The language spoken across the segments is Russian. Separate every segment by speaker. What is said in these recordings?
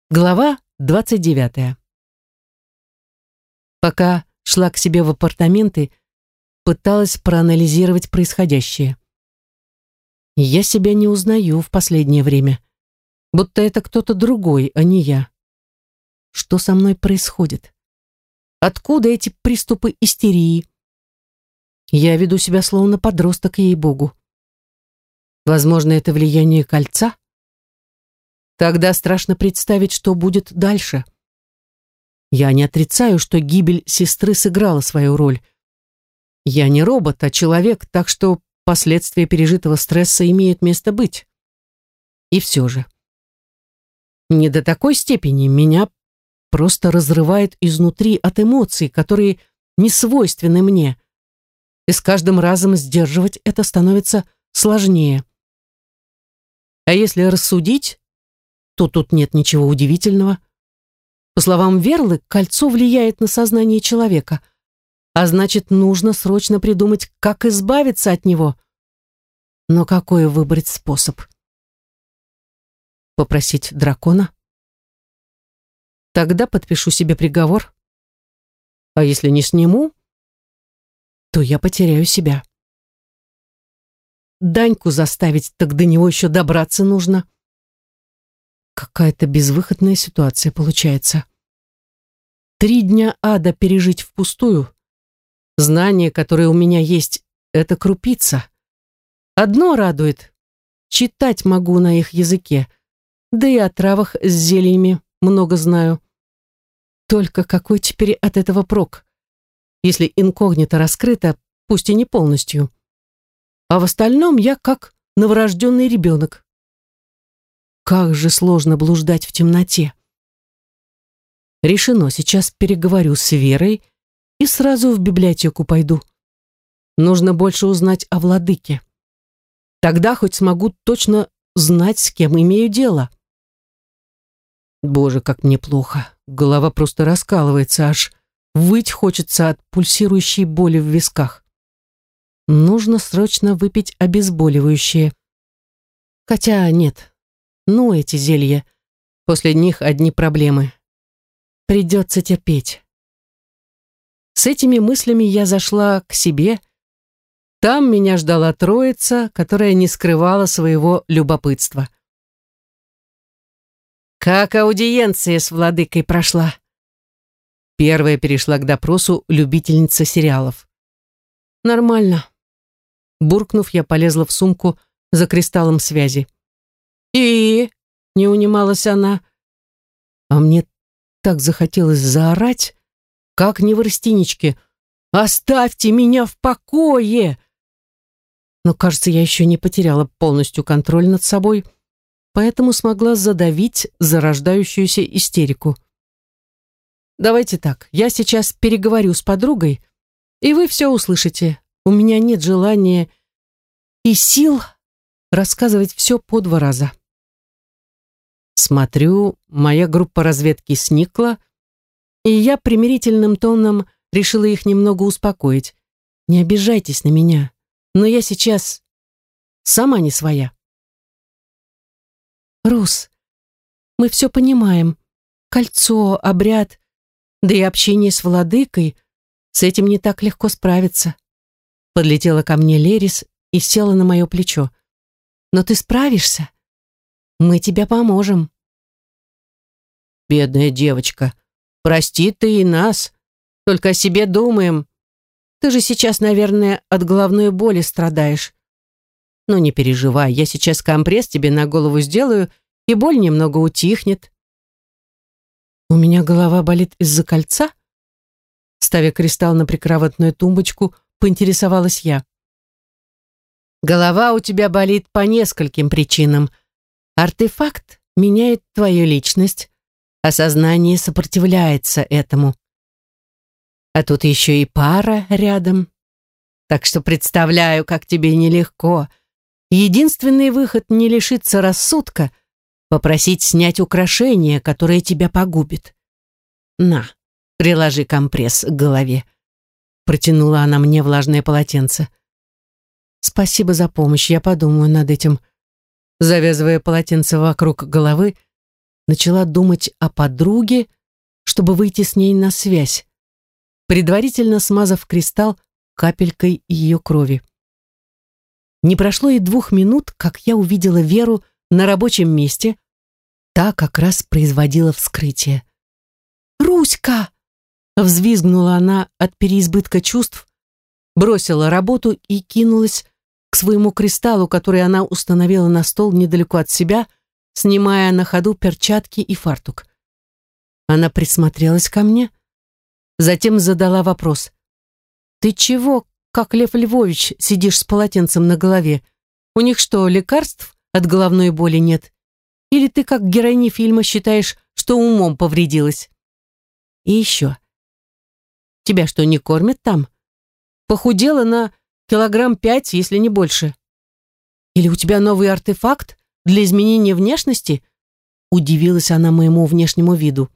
Speaker 1: Глава 29. Пока шла к себе в апартаменты, пыталась проанализировать происходящее. Я себя не узнаю в последнее время, будто это кто-то другой, а не я. Что со мной происходит? Откуда эти приступы истерии? Я веду себя словно подросток, ей-богу. Возможно, это влияние кольца? Тогда страшно представить, что будет дальше. Я не отрицаю, что гибель сестры сыграла свою роль. Я не робот, а человек, так что последствия пережитого стресса имеют место быть. И все же. Не до такой степени меня просто разрывает изнутри от эмоций, которые не свойственны мне. И с каждым разом сдерживать это становится сложнее. А если рассудить, то тут нет ничего удивительного. По словам Верлы, кольцо влияет на сознание человека, а значит, нужно срочно придумать, как избавиться от него. Но какой выбрать способ? Попросить дракона? Тогда подпишу себе приговор. А если не сниму, то я потеряю себя. Даньку заставить, так до него еще добраться нужно. Какая-то безвыходная ситуация получается. 3 дня ада пережить впустую. Знания, которые у меня есть, это крупица. Одно радует. Читать могу на их языке. Да и о травах с зельями много знаю. Только какой теперь от этого прок? Если инкогнито раскрыто, пусть и не полностью. А в остальном я как новорожденный ребенок. Как же сложно блуждать в темноте. Решено, сейчас переговорю с Верой и сразу в библиотеку пойду. Нужно больше узнать о владыке. Тогда хоть смогу точно знать, с кем имею дело. Боже, как мне плохо. Голова просто раскалывается, аж выть хочется от пульсирующей боли в висках. Нужно срочно выпить обезболивающее. Хотя нет. Ну, эти зелья. После них одни проблемы. Придется терпеть. С этими мыслями я зашла к себе. Там меня ждала троица, которая не скрывала своего любопытства. «Как аудиенция с владыкой прошла?» Первая перешла к допросу любительница сериалов. «Нормально». Буркнув, я полезла в сумку за кристаллом связи. «И?» — не унималась она. А мне так захотелось заорать, как неврастеничке. «Оставьте меня в покое!» Но, кажется, я еще не потеряла полностью контроль над собой, поэтому смогла задавить зарождающуюся истерику. «Давайте так, я сейчас переговорю с подругой, и вы все услышите. У меня нет желания и сил рассказывать все по 2 раза». Смотрю, моя группа разведки сникла, и я примирительным тоном решила их немного успокоить. Не обижайтесь на меня, но я сейчас сама не своя. «Рус, мы все понимаем. Кольцо, обряд, да и общение с владыкой, с этим не так легко справиться». Подлетела ко мне Лерис и села на мое плечо. «Но ты справишься? Мы тебе поможем». «Бедная девочка, прости ты и нас, только о себе думаем. Ты же сейчас, наверное, от головной боли страдаешь. Но не переживай, я сейчас компресс тебе на голову сделаю, и боль немного утихнет». «У меня голова болит из-за кольца?» Ставя кристалл на прикроватную тумбочку, поинтересовалась я. «Голова у тебя болит по нескольким причинам. Артефакт меняет твою личность, а сознание сопротивляется этому. А тут еще и пара рядом. Так что представляю, как тебе нелегко. Единственный выход не лишиться рассудка — попросить снять украшение, которое тебя погубит. На, приложи компресс к голове». Протянула она мне влажное полотенце. «Спасибо за помощь, я подумаю над этим». Завязывая полотенце вокруг головы, начала думать о подруге, чтобы выйти с ней на связь, предварительно смазав кристалл капелькой ее крови. Не прошло и 2 минут, как я увидела Веру на рабочем месте. Та как раз производила вскрытие. «Руська!» — взвизгнула она от переизбытка чувств, бросила работу и кинулась к своему кристаллу, который она установила на стол недалеко от себя, снимая на ходу перчатки и фартук. Она присмотрелась ко мне, затем задала вопрос. «Ты чего, как Лев Львович, сидишь с полотенцем на голове? У них что, лекарств от головной боли нет? Или ты, как героиня фильма, считаешь, что умом повредилась? И еще. Тебя что, не кормят там? Похудела на 5 килограмм, если не больше. Или у тебя новый артефакт для изменения внешности?» Удивилась она моему внешнему виду.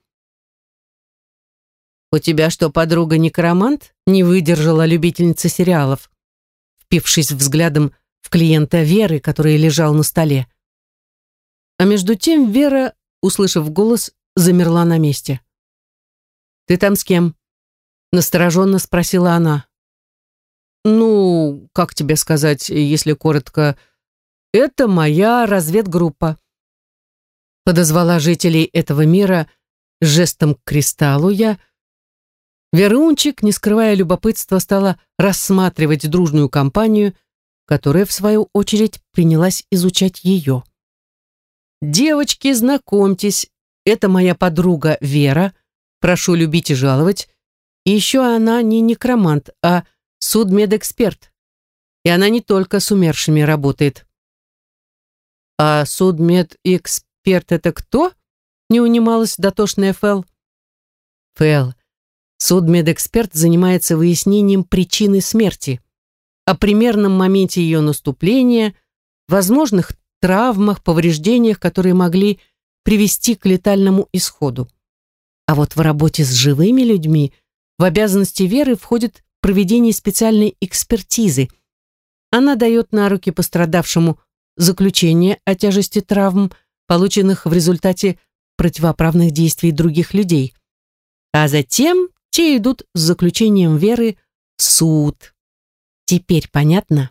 Speaker 1: «У тебя что, подруга некромант?» Не выдержала любительница сериалов, впившись взглядом в клиента Веры, который лежал на столе. А между тем Вера, услышав голос, замерла на месте. «Ты там с кем?» Настороженно спросила она. «Ну, как тебе сказать, если коротко, это моя разведгруппа». Подозвала жителей этого мира жестом к кристаллу я. Верунчик, не скрывая любопытства, стала рассматривать дружную компанию, которая, в свою очередь, принялась изучать ее. «Девочки, знакомьтесь, это моя подруга Вера, прошу любить и жаловать. И еще она не некромант, а судмедэксперт. И она не только с умершими работает». «А судмедэксперт это кто?» Не унималась дотошная Фэл. «Фэл, судмедэксперт занимается выяснением причины смерти, о примерном моменте ее наступления, возможных травмах, повреждениях, которые могли привести к летальному исходу. А вот в работе с живыми людьми в обязанности Веры входит проведение специальной экспертизы. Она дает на руки пострадавшему заключение о тяжести травм, полученных в результате противоправных действий других людей. А затем те идут с заключением Веры в суд. Теперь понятно?»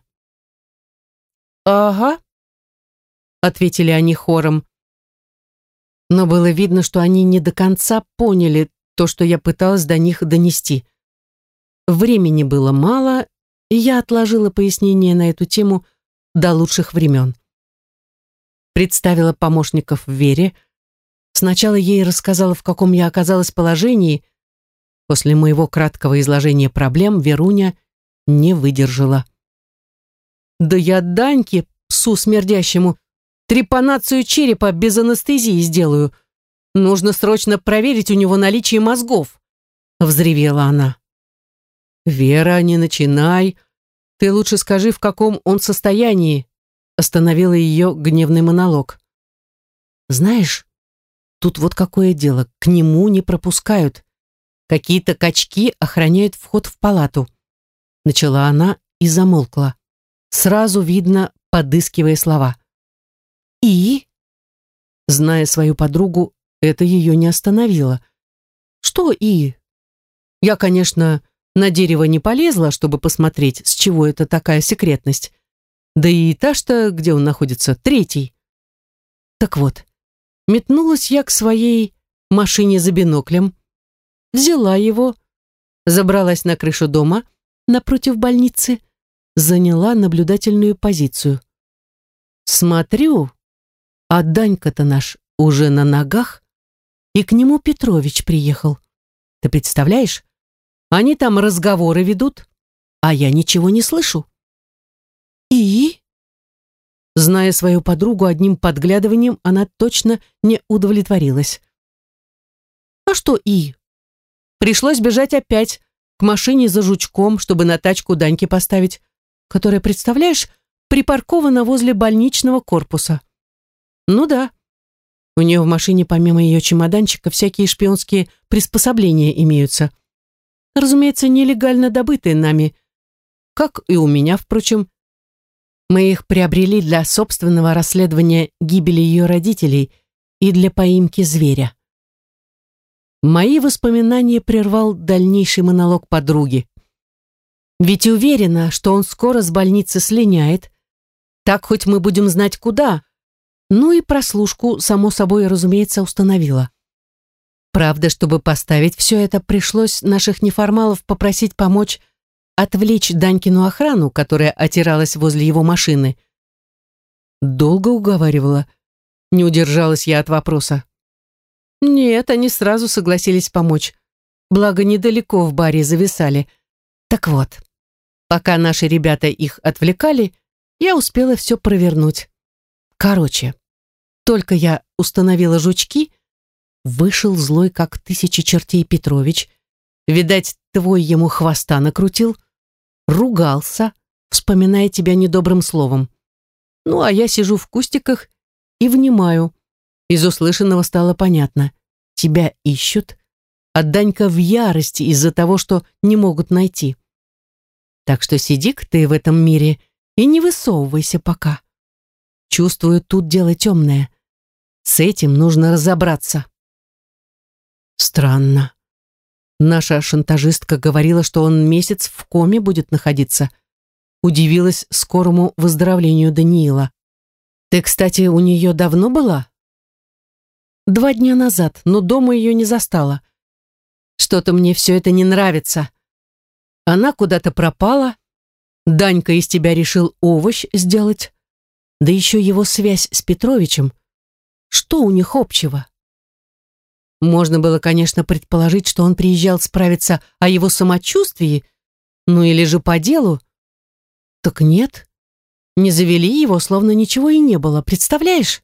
Speaker 1: «Ага», — ответили они хором. Но было видно, что они не до конца поняли то, что я пыталась до них донести. Времени было мало, и я отложила пояснение на эту тему до лучших времен. Представила помощников Вере. Сначала ей рассказала, в каком я оказалась положении. После моего краткого изложения проблем Веруня не выдержала. «Да я Даньке, псу смердящему, трепанацию черепа без анестезии сделаю. Нужно срочно проверить у него наличие мозгов», — взревела она. «Вера, не начинай. Ты лучше скажи, в каком он состоянии», — остановила ее гневный монолог. «Знаешь, тут вот какое дело, к нему не пропускают. Какие-то качки охраняют вход в палату». Начала она и замолкла. Сразу видно, подыскивая слова. «И?» Зная свою подругу, это ее не остановило. «Что «и»?» Я, конечно, на дерево не полезла, чтобы посмотреть, с чего это такая секретность. Да и этаж-то, где он находится, 3. Так вот, метнулась я к своей машине за биноклем, взяла его, забралась на крышу дома напротив больницы, заняла наблюдательную позицию. Смотрю, а Данька-то наш уже на ногах, и к нему Петрович приехал. Ты представляешь? Они там разговоры ведут, а я ничего не слышу. И? Зная свою подругу, одним подглядыванием она точно не удовлетворилась. А что «и»? Пришлось бежать опять к машине за жучком, чтобы на тачку Даньки поставить, которая, представляешь, припаркована возле больничного корпуса. Ну да, у нее в машине помимо ее чемоданчика всякие шпионские приспособления имеются. Разумеется, нелегально добытые нами, как и у меня, впрочем. Мы их приобрели для собственного расследования гибели ее родителей и для поимки зверя. Мои воспоминания прервал дальнейший монолог подруги. Ведь уверена, что он скоро с больницы слиняет. Так хоть мы будем знать куда. Ну и прослушку, само собой, разумеется, установила. Правда, чтобы поставить все это, пришлось наших неформалов попросить помочь отвлечь Данькину охрану, которая отиралась возле его машины. Долго уговаривала. Не удержалась я от вопроса. Нет, они сразу согласились помочь. Благо, недалеко в баре зависали. Так вот, пока наши ребята их отвлекали, я успела все провернуть. Короче, только я установила жучки, вышел злой, как тысячи чертей Петрович. Видать, твой ему хвоста накрутил, ругался, вспоминая тебя недобрым словом. Ну, а я сижу в кустиках и внимаю. Из услышанного стало понятно. Тебя ищут, а Данька в ярости из-за того, что не могут найти. Так что сиди-ка ты в этом мире и не высовывайся пока. Чувствую, тут дело темное. С этим нужно разобраться. Странно. Наша шантажистка говорила, что он месяц в коме будет находиться. Удивилась скорому выздоровлению Даниила. Ты, кстати, у нее давно была? 2 дня назад, но дома ее не застала. Что-то мне все это не нравится. Она куда-то пропала. Данька из тебя решил овощ сделать. Да еще его связь с Петровичем. Что у них общего? Можно было, конечно, предположить, что он приезжал справиться о его самочувствии, ну или же по делу. Так нет, не завели его, словно ничего и не было, представляешь?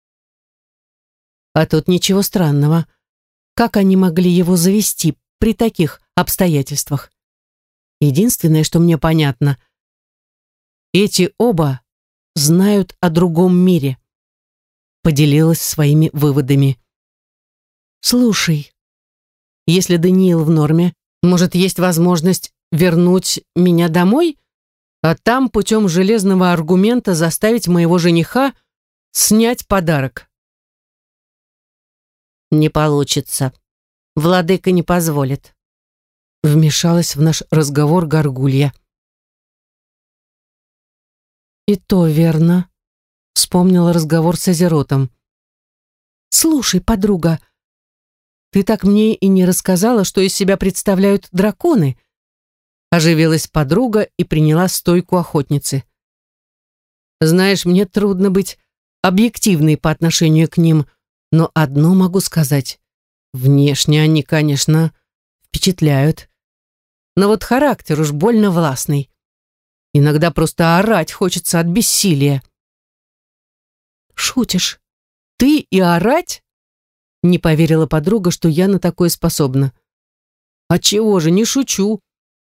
Speaker 1: А тут ничего странного. Как они могли его завести при таких обстоятельствах? Единственное, что мне понятно, эти оба знают о другом мире. Поделилась своими выводами. Слушай, если Даниил в норме, может, есть возможность вернуть меня домой, а там путем железного аргумента заставить моего жениха снять подарок. Не получится. Владыка не позволит. Вмешалась в наш разговор Горгулья. И то верно. Вспомнила разговор с Азеротом. Слушай, подруга, ты так мне и не рассказала, что из себя представляют драконы. Оживилась подруга и приняла стойку охотницы. Знаешь, мне трудно быть объективной по отношению к ним, но одно могу сказать. Внешне они, конечно, впечатляют. Но вот характер уж больно властный. Иногда просто орать хочется от бессилия. Шутишь? Ты и орать? Не поверила подруга, что я на такое способна. А чего же, не шучу.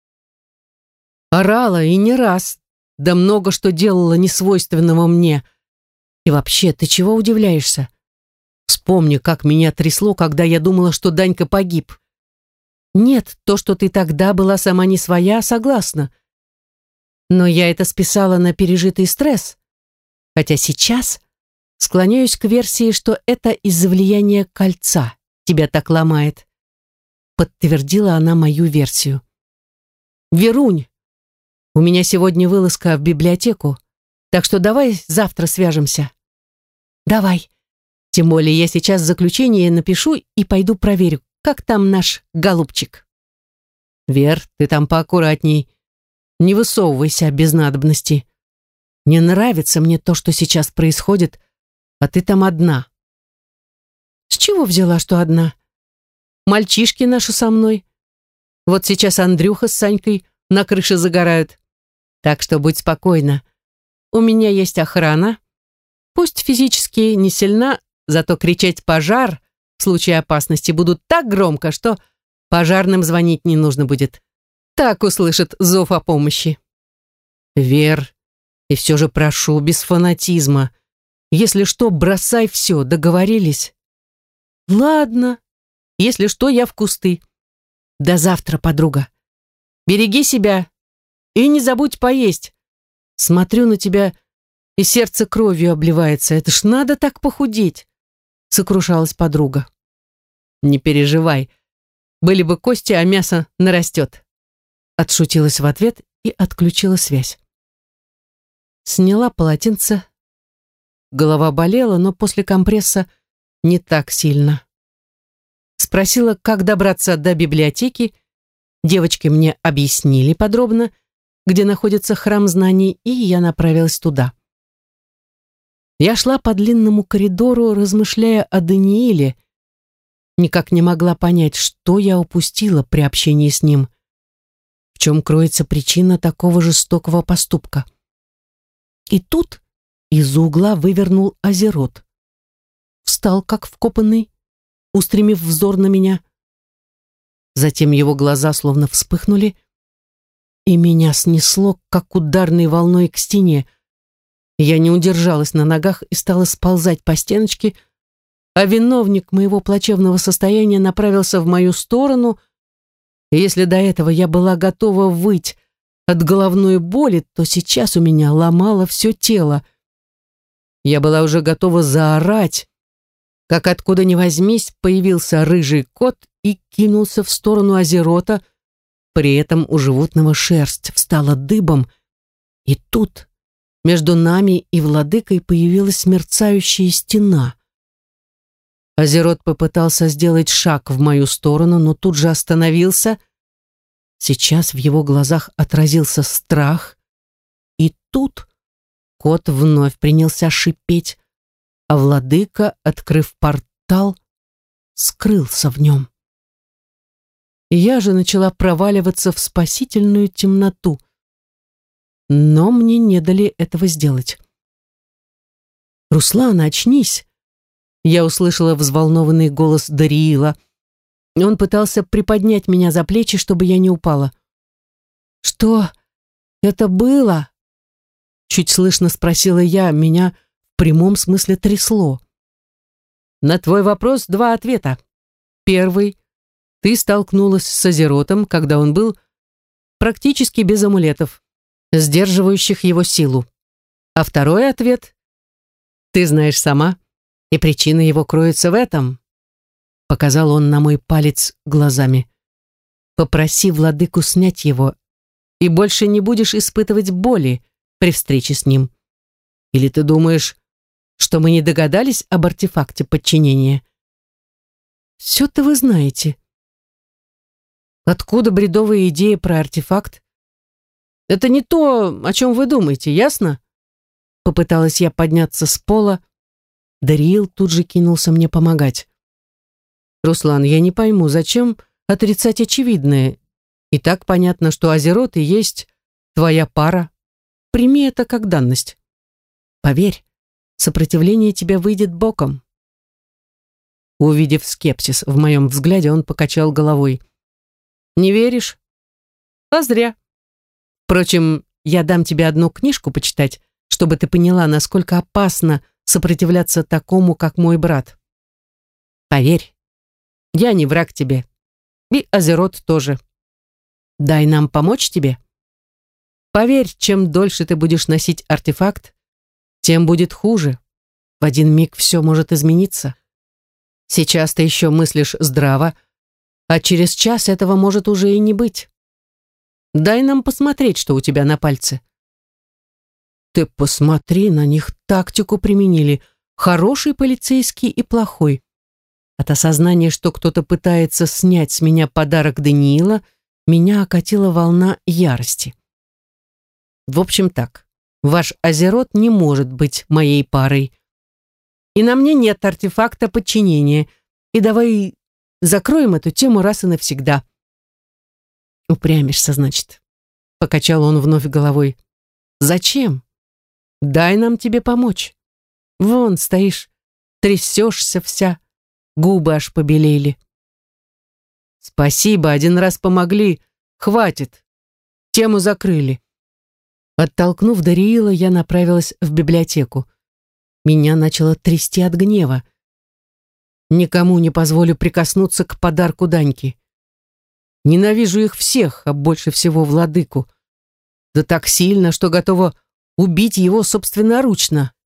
Speaker 1: Орала и не раз, да много что делала несвойственного мне. И вообще, ты чего удивляешься? Вспомни, как меня трясло, когда я думала, что Данька погиб. Нет, то, что ты тогда была сама не своя, согласна. Но я это списала на пережитый стресс. Хотя сейчас склоняюсь к версии, что это из-за влияния кольца тебя так ломает. Подтвердила она мою версию. Верунь, у меня сегодня вылазка в библиотеку, так что давай завтра свяжемся. Давай. Тем более я сейчас заключение напишу и пойду проверю, как там наш голубчик. Вер, ты там поаккуратней. Не высовывайся без надобности. Не нравится мне то, что сейчас происходит, а ты там одна. С чего взяла, что одна? Мальчишки наши со мной. Вот сейчас Андрюха с Санькой на крыше загорают. Так что будь спокойна. У меня есть охрана. Пусть физически не сильна, зато кричать «пожар» в случае опасности будут так громко, что пожарным звонить не нужно будет. Так услышат зов о помощи. Вер, и все же прошу, без фанатизма. Если что, бросай все, договорились? Ладно, если что, я в кусты. До завтра, подруга. Береги себя и не забудь поесть. Смотрю на тебя, и сердце кровью обливается. Это ж надо так похудеть. сокрушалась подруга. «Не переживай. Были бы кости, а мясо нарастет». Отшутилась в ответ и отключила связь. Сняла полотенце. Голова болела, но после компресса не так сильно. Спросила, как добраться до библиотеки. Девочки мне объяснили подробно, где находится храм знаний, и я направилась туда. Я шла по длинному коридору, размышляя о Данииле. Никак не могла понять, что я упустила при общении с ним. В чем кроется причина такого жестокого поступка. И тут из угла вывернул Азерот. Встал, как вкопанный, устремив взор на меня. Затем его глаза словно вспыхнули, и меня снесло, как ударной волной к стене. Я не удержалась на ногах и стала сползать по стеночке, а виновник моего плачевного состояния направился в мою сторону. И если до этого я была готова выть от головной боли, то сейчас у меня ломало все тело. Я была уже готова заорать, как откуда ни возьмись появился рыжий кот и кинулся в сторону Азерота. При этом у животного шерсть встала дыбом, и тут между нами и владыкой появилась мерцающая стена. Азерот попытался сделать шаг в мою сторону, но тут же остановился. Сейчас в его глазах отразился страх, и тут кот вновь принялся шипеть, а владыка, открыв портал, скрылся в нем. Я же начала проваливаться в спасительную темноту, но мне не дали этого сделать. «Руслан, очнись!» Я услышала взволнованный голос Дариила. Он пытался приподнять меня за плечи, чтобы я не упала. «Что это было?» Чуть слышно спросила я, меня в прямом смысле трясло. «На твой вопрос 2 ответа. Первый. Ты столкнулась с Азеротом, когда он был практически без амулетов, сдерживающих его силу. А второй ответ ты знаешь сама, и причина его кроется в этом», — показал он на мой палец глазами. «Попроси владыку снять его, и больше не будешь испытывать боли при встрече с ним. Или ты думаешь, что мы не догадались об артефакте подчинения?» «Все-то вы знаете». «Откуда бредовая идея про артефакт? Это не то, о чем вы думаете, ясно?» Попыталась я подняться с пола. Дариил тут же кинулся мне помогать. «Руслан, я не пойму, зачем отрицать очевидное? И так понятно, что Азерот и есть твоя пара. Прими это как данность. Поверь, сопротивление тебе выйдет боком». Увидев скепсис в моем взгляде, он покачал головой. «Не веришь? А зря. Впрочем, я дам тебе одну книжку почитать, чтобы ты поняла, насколько опасно сопротивляться такому, как мой брат. Поверь, я не враг тебе. И Азерот тоже. Дай нам помочь тебе. Поверь, чем дольше ты будешь носить артефакт, тем будет хуже. В один миг все может измениться. Сейчас ты еще мыслишь здраво, а через час этого может уже и не быть. Дай нам посмотреть, что у тебя на пальце». «Ты посмотри, на них тактику применили. Хороший полицейский и плохой». От осознания, что кто-то пытается снять с меня подарок Даниила, меня окатила волна ярости. «В общем так, ваш Азерот не может быть моей парой. И на мне нет артефакта подчинения. И давай закроем эту тему раз и навсегда». «Упрямишься, значит», — покачал он вновь головой. «Зачем? Дай нам тебе помочь. Вон стоишь, трясешься вся, губы аж побелели». «Спасибо, один раз помогли, хватит. Тему закрыли». Оттолкнув Дариила, я направилась в библиотеку. Меня начало трясти от гнева. Никому не позволю прикоснуться к подарку Даньки. Ненавижу их всех, а больше всего владыку. Да так сильно, что готова убить его собственноручно.